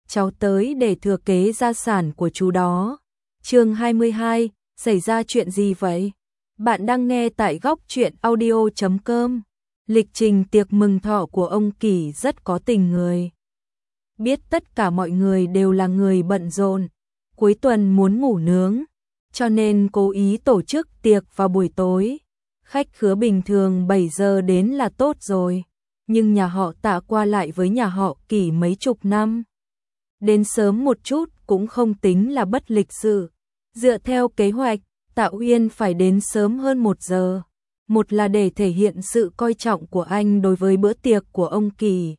cháu tới để thừa kế gia sản của chú đó. Chương 22, xảy ra chuyện gì vậy? Bạn đang nghe tại góc truyện audio.com. Lịch trình tiệc mừng thọ của ông Kỳ rất có tình người. Biết tất cả mọi người đều là người bận rộn, cuối tuần muốn ngủ nướng, cho nên cố ý tổ chức tiệc vào buổi tối. Khách khứa bình thường 7 giờ đến là tốt rồi, nhưng nhà họ Tạ qua lại với nhà họ Kỳ mấy chục năm. Đến sớm một chút cũng không tính là bất lịch sự. Dựa theo kế hoạch, Tạ Uyên phải đến sớm hơn 1 giờ. Một là để thể hiện sự coi trọng của anh đối với bữa tiệc của ông Kỳ.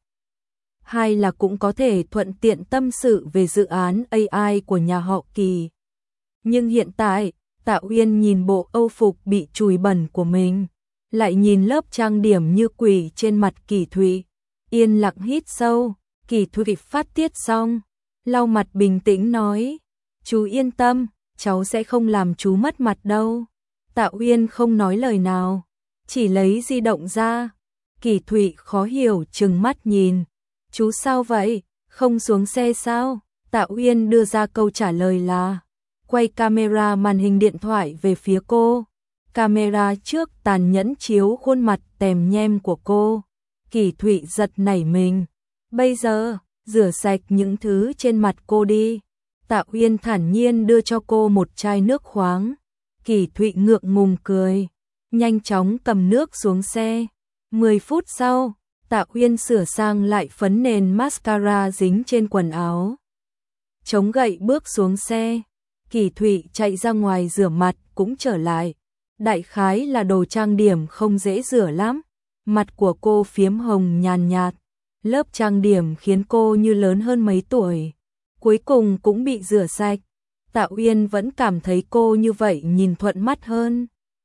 Hai là cũng có thể thuận tiện tâm sự về dự án AI của nhà họ Kỳ. Nhưng hiện tại, Tạ Uyên nhìn bộ âu phục bị chùi bẩn của mình, lại nhìn lớp trang điểm như quỷ trên mặt Kỳ Thụy. Yên lặng hít sâu, Kỳ Thụy phát tiết xong, lau mặt bình tĩnh nói, chú yên tâm, cháu sẽ không làm chú mất mặt đâu. Tạ Uyên không nói lời nào, chỉ lấy di động ra. Kỳ Thụy khó hiểu trừng mắt nhìn, chú sao vậy, không xuống xe sao? Tạ Uyên đưa ra câu trả lời là, quay camera màn hình điện thoại về phía cô. Camera trước tàn nhẫn chiếu khuôn mặt tèm nhem của cô. Kỳ Thụy giật nảy mình. Bây giờ, rửa sạch những thứ trên mặt cô đi. Tạ Uyên thản nhiên đưa cho cô một chai nước khoáng. Kỳ Thụy ngượng ngùng cười, nhanh chóng cầm nước xuống xe. 10 phút sau, Tạ Uyên sửa sang lại phấn nền mascara dính trên quần áo. Chống gậy bước xuống xe. Kỳ Thụy chạy ra ngoài rửa mặt cũng trở lại. Đại khái là đồ trang điểm không dễ rửa lắm. Mặt của cô phiếm hồng nhàn nhạt. Lớp trang điểm khiến cô như lớn hơn mấy tuổi. Cuối cùng cũng bị rửa sạch. Tạ Uyên vẫn cảm thấy cô như vậy nhìn thuận mắt hơn.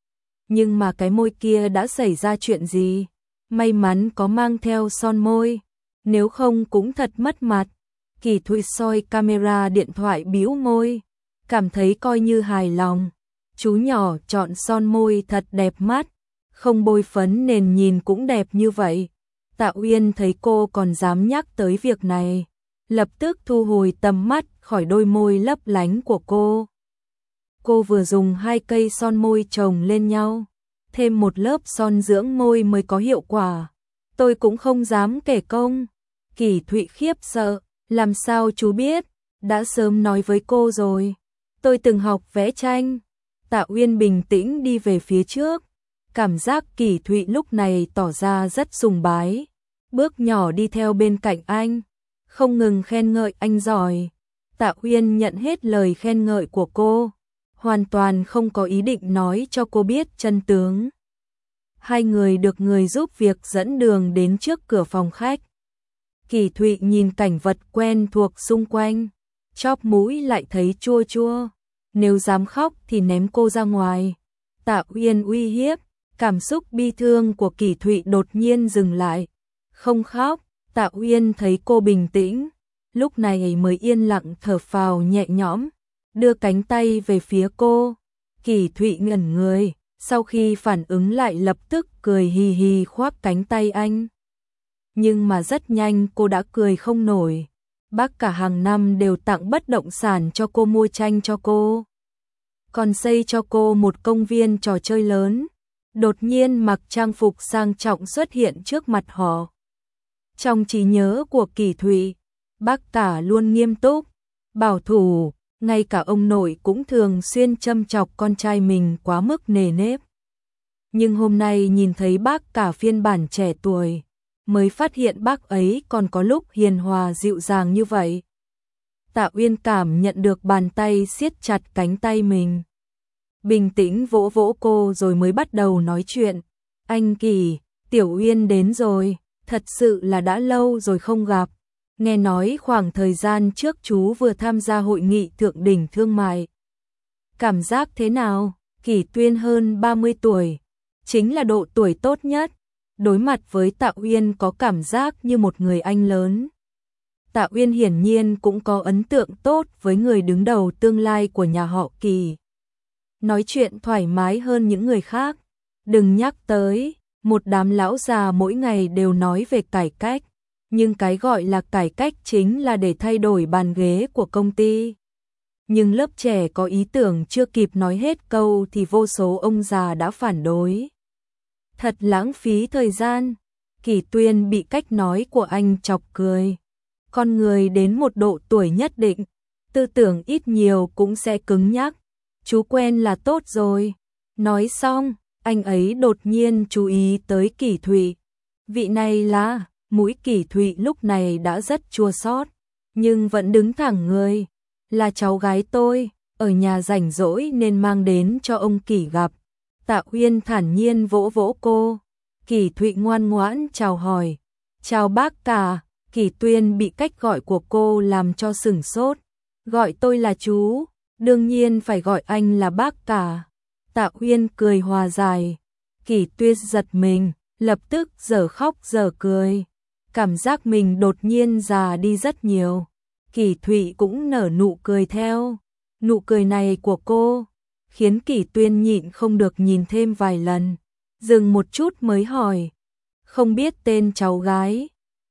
Nhưng mà cái môi kia đã xảy ra chuyện gì? May mắn có mang theo son môi, nếu không cũng thật mất mặt. Kỳ Thụy soi camera điện thoại bĩu môi, cảm thấy coi như hài lòng. Chú nhỏ chọn son môi thật đẹp mắt, không bôi phấn nền nhìn cũng đẹp như vậy. Tạ Uyên thấy cô còn dám nhắc tới việc này, lập tức thu hồi tầm mắt khỏi đôi môi lấp lánh của cô. Cô vừa dùng 2 cây son môi chồng lên nhau, thêm một lớp son dưỡng môi mới có hiệu quả. Tôi cũng không dám kể công. Kỳ Thụy khiếp sợ, làm sao chú biết, đã sớm nói với cô rồi. Tôi từng học vẽ tranh. Tạ Uyên bình tĩnh đi về phía trước, cảm giác Kỳ Thụy lúc này tỏ ra rất sùng bái. Bước nhỏ đi theo bên cạnh anh, không ngừng khen ngợi anh giỏi. Tạ Uyên nhận hết lời khen ngợi của cô, hoàn toàn không có ý định nói cho cô biết chân tướng. Hai người được người giúp việc dẫn đường đến trước cửa phòng khách. Kỳ Thụy nhìn cảnh vật quen thuộc xung quanh, chóp mũi lại thấy chua chua. Nếu dám khóc thì ném cô ra ngoài. Tạ Uyên uy hiếp, cảm xúc bi thương của Kỳ Thụy đột nhiên dừng lại. Không khóc. Tạ Uyên thấy cô bình tĩnh, lúc này mới yên lặng thở phào nhẹ nhõm, đưa cánh tay về phía cô. Kỳ Thụy ngẩn người, sau khi phản ứng lại lập tức cười hì hì khoác cánh tay anh. Nhưng mà rất nhanh cô đã cười không nổi. Bác cả hàng năm đều tặng bất động sản cho cô, mua tranh cho cô, còn xây cho cô một công viên trò chơi lớn. Đột nhiên mặc trang phục sang trọng xuất hiện trước mặt họ. Trong trí nhớ của Kỳ Thụy, bác cả luôn nghiêm túc, bảo thủ, ngay cả ông nội cũng thường xuyên châm chọc con trai mình quá mức nề nếp. Nhưng hôm nay nhìn thấy bác cả phiên bản trẻ tuổi, mới phát hiện bác ấy còn có lúc hiền hòa dịu dàng như vậy. Tạ Uyên cảm nhận được bàn tay siết chặt cánh tay mình. Bình tĩnh vỗ vỗ cô rồi mới bắt đầu nói chuyện. Anh Kỳ, Tiểu Uyên đến rồi, thật sự là đã lâu rồi không gặp. Nghe nói khoảng thời gian trước chú vừa tham gia hội nghị thượng đỉnh thương mại. Cảm giác thế nào? Kỳ Tuyên hơn 30 tuổi, chính là độ tuổi tốt nhất. Đối mặt với Tạ Uyên có cảm giác như một người anh lớn. Tạ Uyên hiển nhiên cũng có ấn tượng tốt với người đứng đầu tương lai của nhà họ Kỳ. Nói chuyện thoải mái hơn những người khác. Đừng nhắc tới, một đám lão già mỗi ngày đều nói về cải cách, nhưng cái gọi là cải cách chính là để thay đổi bàn ghế của công ty. Nhưng lớp trẻ có ý tưởng chưa kịp nói hết câu thì vô số ông già đã phản đối. Thật lãng phí thời gian. Kỷ Tuyên bị cách nói của anh chọc cười. Con người đến một độ tuổi nhất định, tư tưởng ít nhiều cũng sẽ cứng nhắc. Chú quen là tốt rồi. Nói xong, anh ấy đột nhiên chú ý tới Kỷ Thụy. Vị này là, mũi Kỷ Thụy lúc này đã rất chua xót, nhưng vẫn đứng thẳng người. Là cháu gái tôi, ở nhà rảnh rỗi nên mang đến cho ông Kỷ gặp. Tạ Uyên thản nhiên vỗ vỗ cô. Kỷ Thụy ngoan ngoãn chào hỏi. Chào bác cả. Kỷ Tuyên bị cách gọi của cô làm cho sửng sốt. Gọi tôi là chú, đương nhiên phải gọi anh là bác cả. Tạ Uyên cười hòa giải. Kỷ Tuyên giật mình, lập tức giờ khóc giờ cười. Cảm giác mình đột nhiên già đi rất nhiều. Kỷ Thụy cũng nở nụ cười theo. Nụ cười này của cô khiến Kỷ Tuyên nhịn không được nhìn thêm vài lần. Dừng một chút mới hỏi. Không biết tên cháu gái.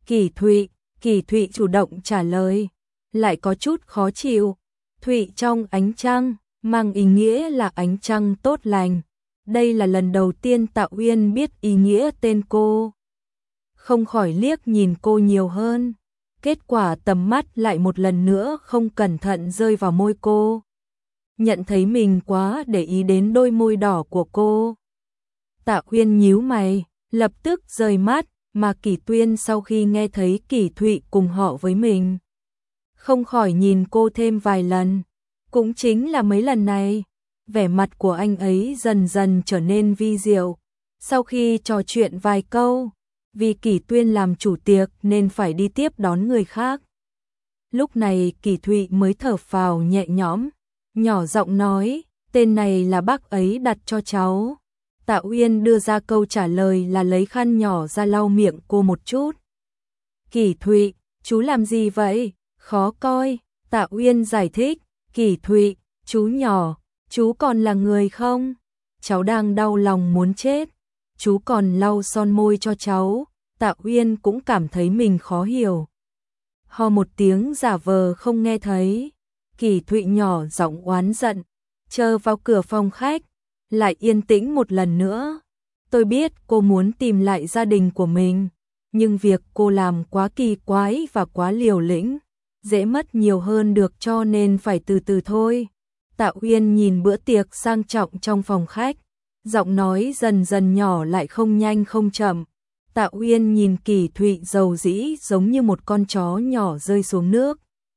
Kỷ Thụy chủ động trả lời. Lại có chút khó chịu. Thụy trong ánh trăng, mang ý nghĩa là ánh trăng tốt lành. Đây là lần đầu tiên Tạ Uyên biết ý nghĩa tên cô. Không khỏi liếc nhìn cô nhiều hơn. Kết quả tầm mắt lại một lần nữa không cẩn thận rơi vào môi cô. Nhận thấy mình quá để ý đến đôi môi đỏ của cô. Tạ Uyên nhíu mày, lập tức rời mắt, mà Kỷ Tuyên sau khi nghe thấy Kỷ Thụy cùng họ với mình, không khỏi nhìn cô thêm vài lần. Cũng chính là mấy lần này, vẻ mặt của anh ấy dần dần trở nên vi diệu. Sau khi trò chuyện vài câu, vì Kỷ Tuyên làm chủ tiệc nên phải đi tiếp đón người khác. Lúc này Kỷ Thụy mới thở phào nhẹ nhõm, nhỏ giọng nói, tên này là bác ấy đặt cho cháu. Tạ Uyên đưa ra câu trả lời là lấy khăn nhỏ ra lau miệng cô một chút. Kỷ Thụy, chú làm gì vậy? Khó coi. Tạ Uyên giải thích. Kỷ Thụy, chú nhỏ, chú còn là người không? Cháu đang đau lòng muốn chết. Chú còn lau son môi cho cháu. Tạ Uyên cũng cảm thấy mình khó hiểu. Ho một tiếng giả vờ không nghe thấy. Kỷ Thụy nhỏ giọng oán giận, chờ vào cửa phòng khách, lại yên tĩnh một lần nữa. Tôi biết cô muốn tìm lại gia đình của mình, nhưng việc cô làm quá kỳ quái và quá liều lĩnh, dễ mất nhiều hơn được, cho nên phải từ từ thôi. Tạ Uyên nhìn bữa tiệc sang trọng trong phòng khách, giọng nói dần dần nhỏ lại không nhanh không chậm. Tạ Uyên nhìn Kỷ Thụy dầu dĩ giống như một con chó nhỏ rơi xuống nước,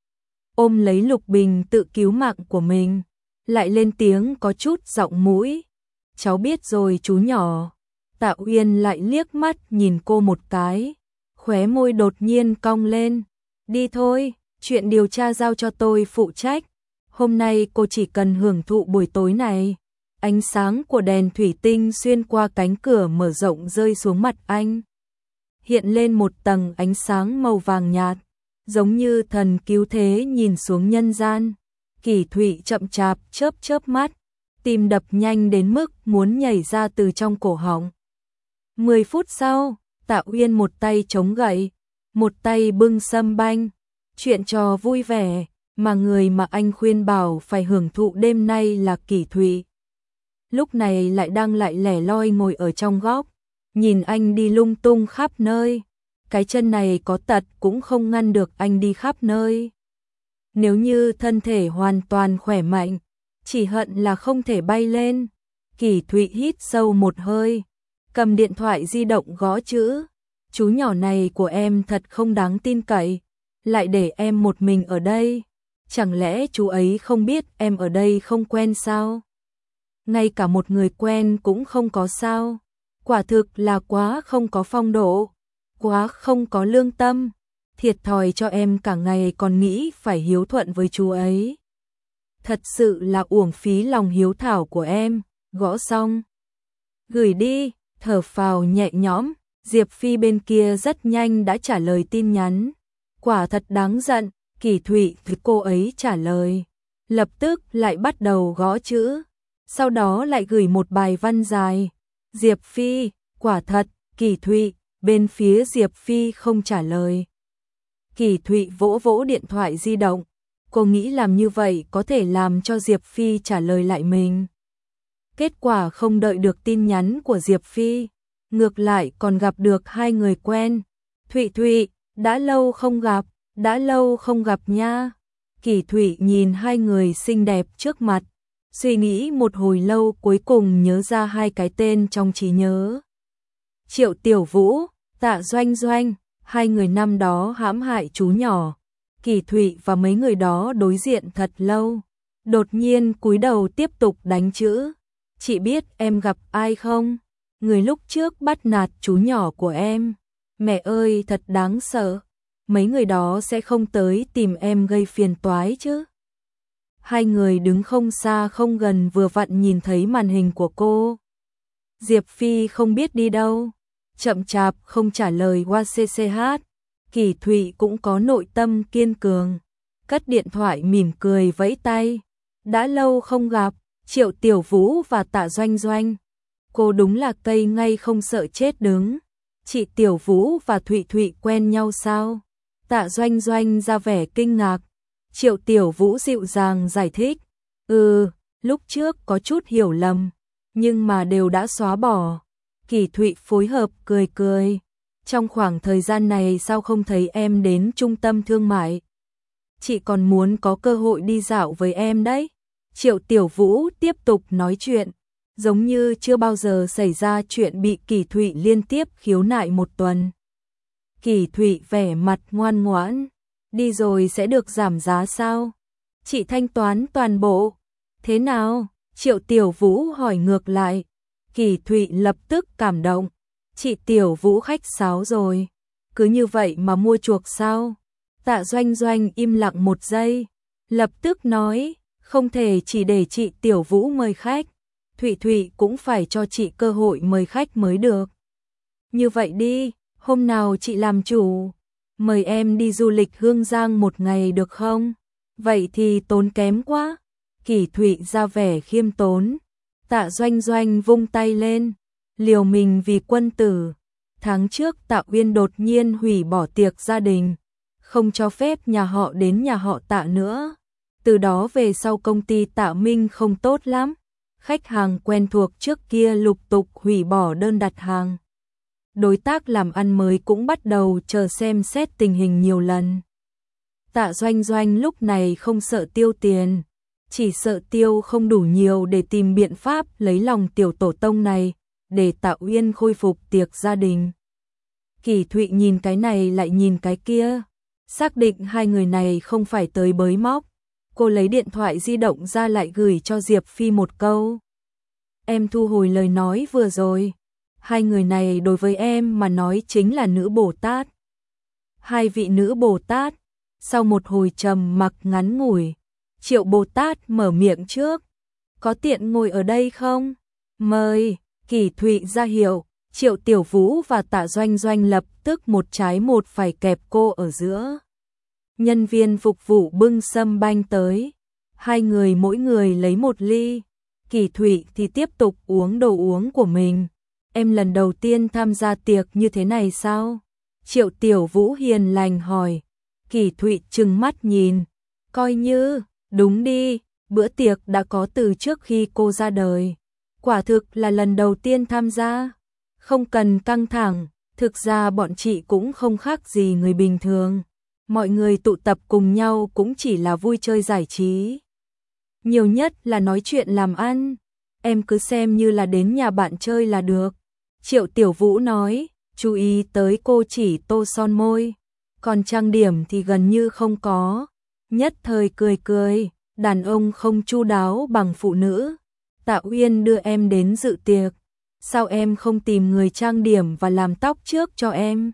ôm lấy lục bình tự cứu mạng của mình, lại lên tiếng có chút giọng mũi. Cháu biết rồi chú nhỏ. Tạ Uyên lại liếc mắt nhìn cô một cái, khóe môi đột nhiên cong lên. Đi thôi, chuyện điều tra giao cho tôi phụ trách. Hôm nay cô chỉ cần hưởng thụ buổi tối này. Ánh sáng của đèn thủy tinh xuyên qua cánh cửa mở rộng rơi xuống mặt anh. Hiện lên một tầng ánh sáng màu vàng nhạt, giống như thần cứu thế nhìn xuống nhân gian. Kỷ Thụy chậm chạp chớp chớp mắt, tim đập nhanh đến mức muốn nhảy ra từ trong cổ họng. 10 phút sau, Tạ Uyên một tay chống gậy, một tay bưng sâm banh. Chuyện trò vui vẻ, mà người mà anh khuyên bảo phải hưởng thụ đêm nay là Kỷ Thụy. Lúc này lại đang lại lẻ loi ngồi ở trong góc, nhìn anh đi lung tung khắp nơi. Cái chân này có tật cũng không ngăn được anh đi khắp nơi. Nếu như thân thể hoàn toàn khỏe mạnh, chỉ hận là không thể bay lên. Kỷ Thụy hít sâu một hơi, cầm điện thoại di động gõ chữ. Chú nhỏ này của em thật không đáng tin cậy, lại để em một mình ở đây. Chẳng lẽ chú ấy không biết em ở đây không quen sao? Ngay cả một người quen cũng không có sao? Quả thực là quá không có phong độ, quá không có lương tâm. Thiệt thòi cho em cả ngày còn nghĩ phải hiếu thuận với chú ấy. Thật sự là uổng phí lòng hiếu thảo của em. Gõ xong, gửi đi. Thở phào nhẹ nhõm, Diệp Phi bên kia rất nhanh đã trả lời tin nhắn. Quả thật đáng giận. Kỷ Thụy thì cô ấy trả lời, lập tức lại bắt đầu gõ chữ, sau đó lại gửi một bài văn dài. Diệp Phi, quả thật. Kỷ Thụy, bên phía Diệp Phi không trả lời, Kỳ Thụy vỗ vỗ điện thoại di động. Cô nghĩ làm như vậy có thể làm cho Diệp Phi trả lời lại mình. Kết quả không đợi được tin nhắn của Diệp Phi, ngược lại còn gặp được hai người quen. Thụy Thụy, đã lâu không gặp nha. Kỳ Thụy nhìn hai người xinh đẹp trước mặt, suy nghĩ một hồi lâu cuối cùng nhớ ra hai cái tên trong trí nhớ. Triệu Tiểu Vũ, Tạ Doanh Doanh, hai người năm đó hãm hại chú nhỏ. Kỳ Thụy và mấy người đó đối diện thật lâu, đột nhiên cúi đầu tiếp tục đánh chữ. Chị biết em gặp ai không? Người lúc trước bắt nạt chú nhỏ của em. Mẹ ơi, thật đáng sợ. Mấy người đó sẽ không tới tìm em gây phiền toái chứ? Hai người đứng không xa không gần vừa vặn nhìn thấy màn hình của cô. Diệp Phi không biết đi đâu, chậm chạp không trả lời qua CCH. Kỳ Thụy cũng có nội tâm kiên cường, cất điện thoại mỉm cười vẫy tay. Đã lâu không gặp, Triệu Tiểu Vũ và Tạ Doanh Doanh. Cô đúng là cây ngay không sợ chết đứng. Chị Tiểu Vũ và Thụy Thụy quen nhau sao? Tạ Doanh Doanh ra vẻ kinh ngạc. Triệu Tiểu Vũ dịu dàng giải thích. Lúc trước có chút hiểu lầm, nhưng mà đều đã xóa bỏ. Kỳ Thụy phối hợp cười cười. Trong khoảng thời gian này sao không thấy em đến trung tâm thương mại? Chị còn muốn có cơ hội đi dạo với em đấy. Triệu Tiểu Vũ tiếp tục nói chuyện, giống như chưa bao giờ xảy ra chuyện bị Kỳ Thụy liên tiếp khiếu nại một tuần. Kỳ Thụy vẻ mặt ngoan ngoãn. Đi rồi sẽ được giảm giá sao? Chị thanh toán toàn bộ. Thế nào? Triệu Tiểu Vũ hỏi ngược lại. Kỳ Thụy lập tức cảm động. Chị Tiểu Vũ khách sáo rồi. Cứ như vậy mà mua chuộc sao? Tạ Doanh Doanh im lặng một giây, lập tức nói, không thể chỉ để chị Tiểu Vũ mời khách. Thụy Thụy cũng phải cho chị cơ hội mời khách mới được. Như vậy đi, hôm nào chị làm chủ, mời em đi du lịch Hương Giang một ngày được không? Vậy thì tốn kém quá. Kỳ Thụy ra vẻ khiêm tốn. Tạ Doanh Doanh vung tay lên, liều mình vì quân tử. Tháng trước Tạ Uyên đột nhiên hủy bỏ tiệc gia đình, không cho phép nhà họ đến nhà họ Tạ nữa. Từ đó về sau công ty Tạ Minh không tốt lắm. Khách hàng quen thuộc trước kia lục tục hủy bỏ đơn đặt hàng. Đối tác làm ăn mới cũng bắt đầu chờ xem xét tình hình nhiều lần. Tạ Doanh Doanh lúc này không sợ tiêu tiền, chỉ sợ tiêu không đủ nhiều để tìm biện pháp lấy lòng tiểu tổ tông này, để Tạ Uyên khôi phục tiệc gia đình. Kỳ Thụy nhìn cái này lại nhìn cái kia, xác định hai người này không phải tới bới móc. Cô lấy điện thoại di động ra lại gửi cho Diệp Phi một câu. Em thu hồi lời nói vừa rồi. Hai người này đối với em mà nói chính là nữ Bồ Tát. Hai vị nữ Bồ Tát. Sau một hồi trầm mặc ngắn ngủi, Triệu Bồ Tát mở miệng trước. Có tiện ngồi ở đây không? Mời. Kỳ Thụy ra hiệu. Triệu Tiểu Vũ và Tạ Doanh Doanh lập tức một trái một phải kẹp cô ở giữa. Nhân viên phục vụ bưng sâm banh tới. Hai người mỗi người lấy một ly. Kỳ Thụy thì tiếp tục uống đồ uống của mình. Em lần đầu tiên tham gia tiệc như thế này sao? Triệu Tiểu Vũ hiền lành hỏi. Kỳ Thụy trừng mắt nhìn. Coi như, đúng đi, bữa tiệc đã có từ trước khi cô ra đời. Quả thực là lần đầu tiên tham gia. Không cần căng thẳng, thực ra bọn chị cũng không khác gì người bình thường. Mọi người tụ tập cùng nhau cũng chỉ là vui chơi giải trí. Nhiều nhất là nói chuyện làm ăn. Em cứ xem như là đến nhà bạn chơi là được. Triệu Tiểu Vũ nói, chú ý tới cô chỉ tô son môi. Còn trang điểm thì gần như không có. Nhất thời cười cười, đàn ông không chu đáo bằng phụ nữ. Tạ Uyên đưa em đến dự tiệc. Sao em không tìm người trang điểm và làm tóc trước cho em?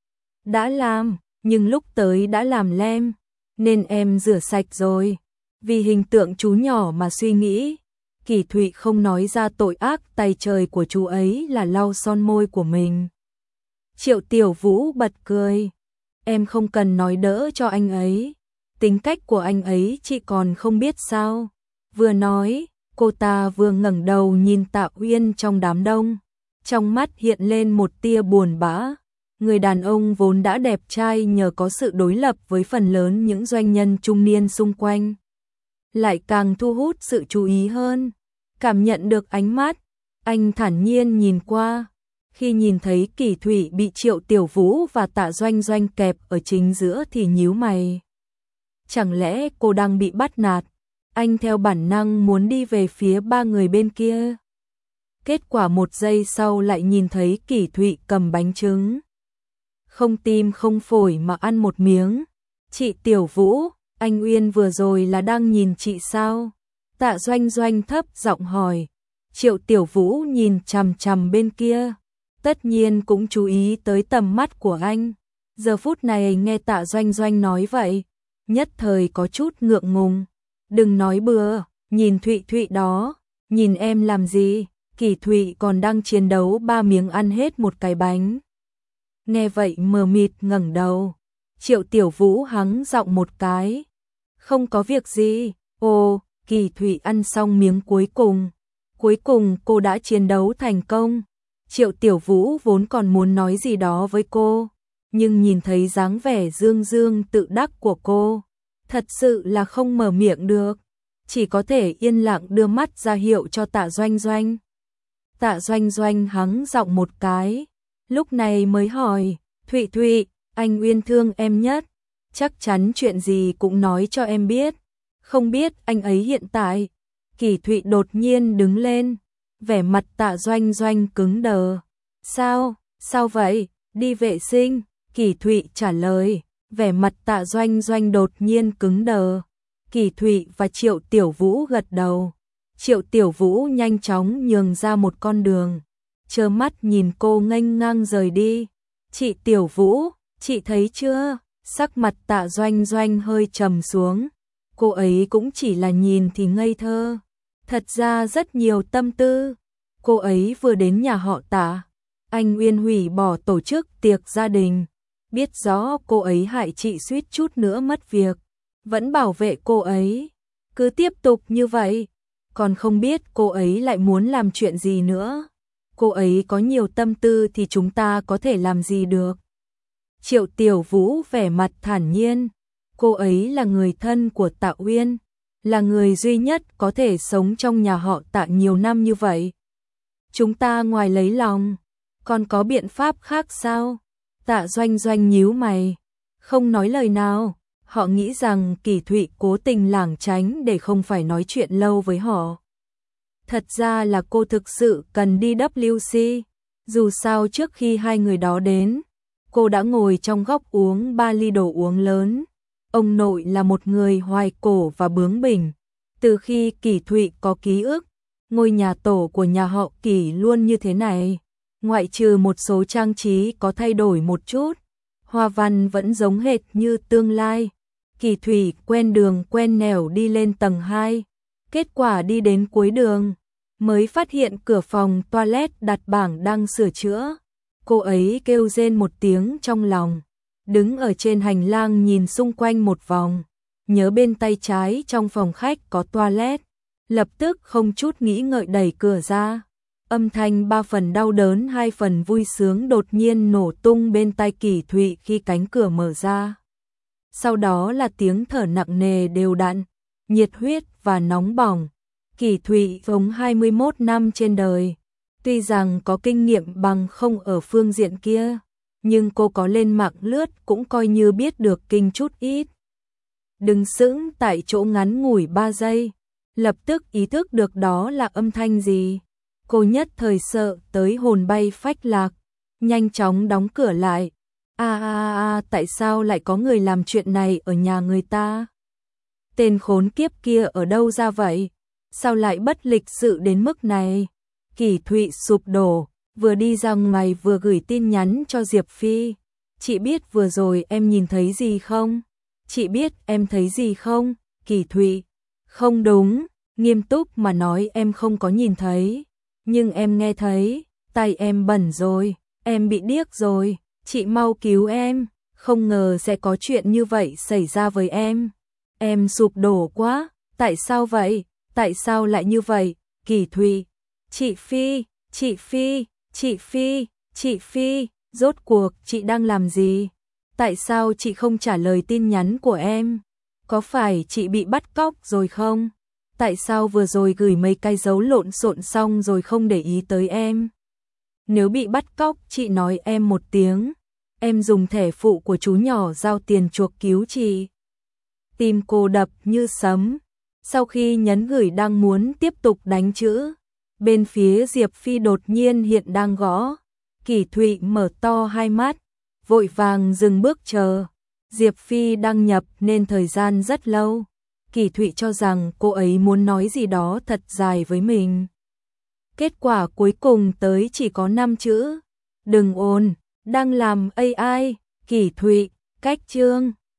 Đã làm, nhưng lúc tới đã làm lem, nên em rửa sạch rồi. Vì hình tượng chú nhỏ mà suy nghĩ. Kỳ Thụy không nói ra tội ác tay trời của chú ấy là lau son môi của mình. Triệu Tiểu Vũ bật cười. Em không cần nói đỡ cho anh ấy. Tính cách của anh ấy chị còn không biết sao. Vừa nói, cô ta vừa ngẩng đầu nhìn Tạ Uyên trong đám đông. Trong mắt hiện lên một tia buồn bã. Người đàn ông vốn đã đẹp trai nhờ có sự đối lập với phần lớn những doanh nhân trung niên xung quanh, lại càng thu hút sự chú ý hơn. Cảm nhận được ánh mắt, anh thản nhiên nhìn qua. Khi nhìn thấy Kỳ Thụy bị Triệu Tiểu Vũ và Tạ Doanh Doanh kẹp ở chính giữa thì nhíu mày. Chẳng lẽ cô đang bị bắt nạt? Anh theo bản năng muốn đi về phía ba người bên kia. Kết quả một giây sau lại nhìn thấy Kỳ Thụy cầm bánh trứng. Không tim không phổi mà ăn một miếng. Chị Tiểu Vũ, anh Uyên vừa rồi là đang nhìn chị sao? Tạ Doanh Doanh thấp giọng hỏi. Triệu Tiểu Vũ nhìn chằm chằm bên kia. Tất nhiên cũng chú ý tới tầm mắt của anh. Giờ phút này nghe Tạ Doanh Doanh nói vậy, nhất thời có chút ngượng ngùng. Đừng nói bừa, nhìn Thụy Thụy đó, nhìn em làm gì? Kỳ Thụy còn đang chiến đấu 3 miếng ăn hết một cái bánh. Nghe vậy mờ mịt ngẩng đầu. Triệu Tiểu Vũ hắng giọng một cái. Không có việc gì. Ồ, Kỳ Thụy ăn xong miếng cuối cùng. Cuối cùng cô đã chiến đấu thành công. Triệu Tiểu Vũ vốn còn muốn nói gì đó với cô, nhưng nhìn thấy dáng vẻ dương dương tự đắc của cô, thật sự là không mở miệng được, chỉ có thể yên lặng đưa mắt ra hiệu cho Tạ Doanh Doanh. Tạ Doanh Doanh hắng giọng một cái, lúc này mới hỏi, Thụy Thụy, anh Uyên thương em nhất, chắc chắn chuyện gì cũng nói cho em biết, không biết anh ấy hiện tại. Kỳ Thụy đột nhiên đứng lên, vẻ mặt Tạ Doanh Doanh cứng đờ. Sao vậy? Đi vệ sinh. Kỳ Thụy trả lời, vẻ mặt Tạ Doanh Doanh đột nhiên cứng đờ. Kỳ Thụy và Triệu Tiểu Vũ gật đầu. Triệu Tiểu Vũ nhanh chóng nhường ra một con đường, trơ mắt nhìn cô nghênh ngang rời đi. Chị Tiểu Vũ, chị thấy chưa? Sắc mặt Tạ Doanh Doanh hơi trầm xuống. Cô ấy cũng chỉ là nhìn thì ngây thơ, thật ra rất nhiều tâm tư. Cô ấy vừa đến nhà họ Tạ, anh Uyên hủy bỏ tổ chức tiệc gia đình, biết rõ cô ấy hại chị suýt chút nữa mất việc, vẫn bảo vệ cô ấy. Cứ tiếp tục như vậy, còn không biết cô ấy lại muốn làm chuyện gì nữa. Cô ấy có nhiều tâm tư thì chúng ta có thể làm gì được. Triệu Tiểu Vũ vẻ mặt thản nhiên, cô ấy là người thân của Tạ Uyên, là người duy nhất có thể sống trong nhà họ Tạ nhiều năm như vậy. Chúng ta ngoài lấy lòng, còn có biện pháp khác sao? Tạ Doanh Doanh nhíu mày, không nói lời nào. Họ nghĩ rằng Kỳ Thụy cố tình lảng tránh để không phải nói chuyện lâu với họ. Thật ra là cô thực sự cần đi WC. Dù sao trước khi hai người đó đến, cô đã ngồi trong góc uống 3 ly đồ uống lớn. Ông nội là một người hoài cổ và bướng bỉnh. Từ khi Kỳ Thụy có ký ức, ngôi nhà tổ của nhà họ Kỳ luôn như thế này. Ngoại trừ một số trang trí có thay đổi một chút, hoa văn vẫn giống hệt như tương lai. Kỳ Thụy quen đường quen nẻo đi lên tầng 2. Kết quả đi đến cuối đường, mới phát hiện cửa phòng toilet đặt bảng đang sửa chữa. Cô ấy kêu rên một tiếng trong lòng, đứng ở trên hành lang nhìn xung quanh một vòng, nhớ bên tay trái trong phòng khách có toilet, lập tức không chút nghĩ ngợi đẩy cửa ra. Âm thanh 3 phần đau đớn 2 phần vui sướng đột nhiên nổ tung bên tai Kỳ Thụy khi cánh cửa mở ra. Sau đó là tiếng thở nặng nề đều đặn, nhiệt huyết và nóng bỏng. Kỳ Thụy sống 21 năm trên đời, tuy rằng có kinh nghiệm bằng không ở phương diện kia, nhưng cô có lên mạng lướt cũng coi như biết được kinh chút ít. Đứng sững tại chỗ ngắn ngủi 3 giây, lập tức ý thức được đó là âm thanh gì. Cô nhất thời sợ tới hồn bay phách lạc, nhanh chóng đóng cửa lại. Tại sao lại có người làm chuyện này ở nhà người ta? Tên khốn kiếp kia ở đâu ra vậy? Sao lại bất lịch sự đến mức này? Kỳ Thụy sụp đổ, vừa đi ra ngoài vừa gửi tin nhắn cho Diệp Phi. Chị biết vừa rồi em nhìn thấy gì không? Chị biết em thấy gì không? Kỳ Thụy, không đúng, nghiêm túc mà nói em không có nhìn thấy. Nhưng em nghe thấy, tay em bẩn rồi, em bị điếc rồi, chị mau cứu em, không ngờ sẽ có chuyện như vậy xảy ra với em. Em sụp đổ quá, tại sao vậy, tại sao lại như vậy, Kỳ Thụy, chị Phi, chị Phi, chị Phi, chị Phi, Rốt cuộc chị đang làm gì? Tại sao chị không trả lời tin nhắn của em? Có phải chị bị bắt cóc rồi không? Tại sao vừa rồi gửi mấy cái dấu lộn xộn xong rồi không để ý tới em? Nếu bị bắt cóc chị nói em một tiếng. Em dùng thẻ phụ của chú nhỏ giao tiền chuộc cứu chị. Tim cô đập như sấm. Sau khi nhấn gửi đang muốn tiếp tục đánh chữ, bên phía Diệp Phi đột nhiên hiện đang gõ. Kỷ Thụy mở to hai mắt, vội vàng dừng bước chờ. Diệp Phi đăng nhập nên thời gian rất lâu. Kỷ Thụy cho rằng cô ấy muốn nói gì đó thật dài với mình. Kết quả cuối cùng tới chỉ có 5 chữ. Đừng ồn, đang làm AI, Kỷ Thụy, cách chương.